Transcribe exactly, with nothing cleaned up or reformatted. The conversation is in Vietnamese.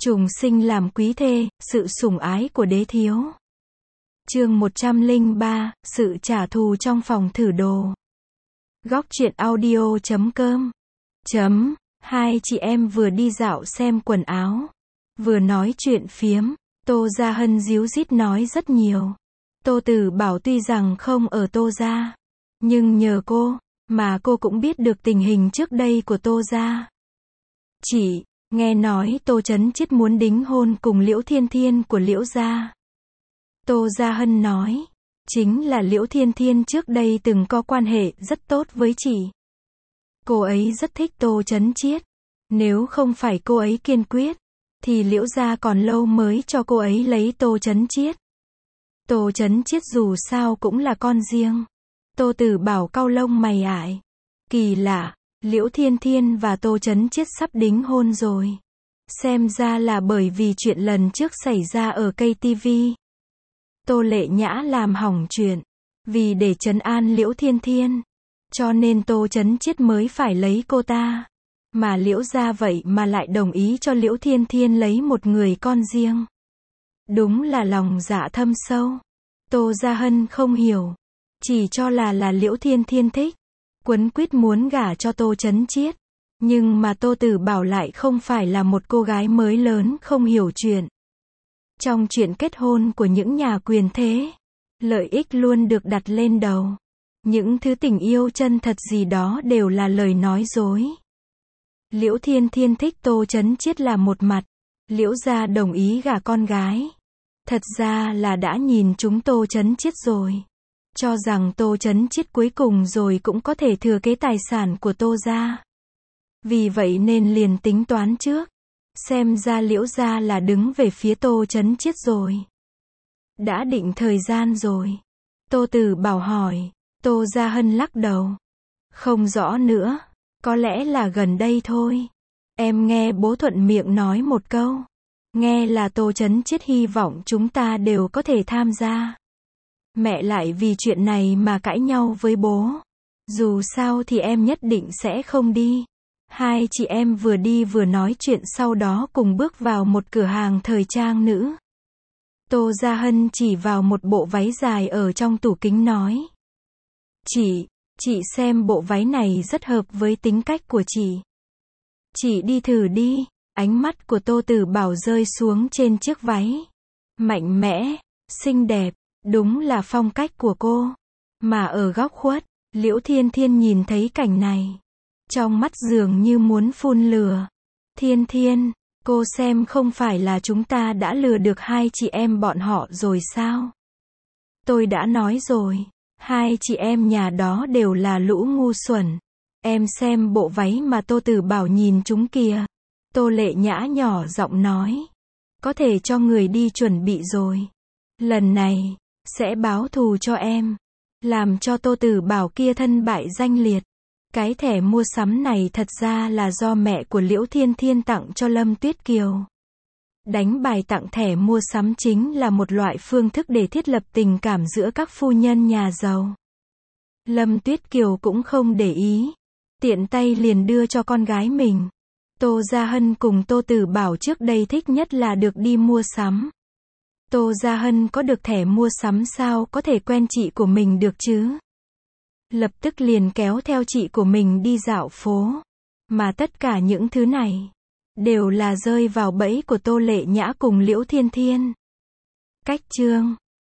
Trùng sinh làm quý thê, sự sủng ái của đế thiếu. Chương một trăm lẻ ba, sự trả thù trong phòng thử đồ. Góc truyện audio chấm com. Chấm, hai chị em vừa đi dạo xem quần áo, vừa nói chuyện phiếm. Tô Gia Hân díu dít nói rất nhiều. Tô Tử Bảo tuy rằng không ở Tô gia, nhưng nhờ cô, mà cô cũng biết được tình hình trước đây của Tô gia. Chị, nghe nói Tô Chấn Chiết muốn đính hôn cùng Liễu Thiên Thiên của Liễu gia. Tô Gia Hân nói, chính là Liễu Thiên Thiên trước đây từng có quan hệ rất tốt với chị. Cô ấy rất thích Tô Chấn Chiết. Nếu không phải cô ấy kiên quyết, thì Liễu gia còn lâu mới cho cô ấy lấy Tô Chấn Chiết. Tô Chấn Chiết dù sao cũng là con riêng. Tô Tử Bảo cau lông mày ải. Kỳ lạ, Liễu Thiên Thiên và Tô Chấn Chiết sắp đính hôn rồi. Xem ra là bởi vì chuyện lần trước xảy ra ở cây ti vi. Tô Lệ Nhã làm hỏng chuyện. Vì để trấn an Liễu Thiên Thiên, cho nên Tô Chấn Chiết mới phải lấy cô ta. Mà Liễu gia vậy mà lại đồng ý cho Liễu Thiên Thiên lấy một người con riêng. Đúng là lòng dạ thâm sâu. Tô Gia Hân không hiểu. Chỉ cho là là Liễu Thiên Thiên thích. Quấn quýt muốn gả cho Tô Chấn Chiết. Nhưng mà Tô Tử Bảo lại không phải là một cô gái mới lớn không hiểu chuyện. Trong chuyện kết hôn của những nhà quyền thế, lợi ích luôn được đặt lên đầu. Những thứ tình yêu chân thật gì đó đều là lời nói dối. Liễu Thiên Thiên thích Tô Chấn Chiết là một mặt. Liễu gia đồng ý gả con gái. Thật ra là đã nhìn chúng Tô Chấn Chiết rồi. Cho rằng Tô Chấn Chiết cuối cùng rồi cũng có thể thừa kế tài sản của Tô gia. Vì vậy nên liền tính toán trước. Xem ra Liễu gia là đứng về phía Tô Chấn Chiết rồi. Đã định thời gian rồi. Tô Tử Bảo hỏi. Tô Gia Hân lắc đầu. Không rõ nữa. Có lẽ là gần đây thôi. Em nghe bố thuận miệng nói một câu. Nghe là Tô Chấn Chiết hy vọng chúng ta đều có thể tham gia. Mẹ lại vì chuyện này mà cãi nhau với bố. Dù sao thì em nhất định sẽ không đi. Hai chị em vừa đi vừa nói chuyện, sau đó cùng bước vào một cửa hàng thời trang nữ. Tô Gia Hân chỉ vào một bộ váy dài ở trong tủ kính nói. Chị, chị xem bộ váy này rất hợp với tính cách của chị. Chị đi thử đi. Ánh mắt của Tô Tử Bảo rơi xuống trên chiếc váy. Mạnh mẽ, xinh đẹp, đúng là phong cách của cô. Mà ở góc khuất, Liễu Thiên Thiên nhìn thấy cảnh này. Trong mắt dường như muốn phun lửa. Thiên Thiên, cô xem không phải là chúng ta đã lừa được hai chị em bọn họ rồi sao? Tôi đã nói rồi, hai chị em nhà đó đều là lũ ngu xuẩn. Em xem bộ váy mà Tô Tử Bảo nhìn chúng kìa. Tô Lệ Nhã nhỏ giọng nói. Có thể cho người đi chuẩn bị rồi. Lần này, sẽ báo thù cho em. Làm cho Tô Tử Bảo kia thân bại danh liệt. Cái thẻ mua sắm này thật ra là do mẹ của Liễu Thiên Thiên tặng cho Lâm Tuyết Kiều. Đánh bài tặng thẻ mua sắm chính là một loại phương thức để thiết lập tình cảm giữa các phu nhân nhà giàu. Lâm Tuyết Kiều cũng không để ý. Tiện tay liền đưa cho con gái mình. Tô Gia Hân cùng Tô Tử Bảo trước đây thích nhất là được đi mua sắm. Tô Gia Hân có được thẻ mua sắm sao có thể quen chị của mình được chứ? Lập tức liền kéo theo chị của mình đi dạo phố. Mà tất cả những thứ này đều là rơi vào bẫy của Tô Lệ Nhã cùng Liễu Thiên Thiên. Cách chương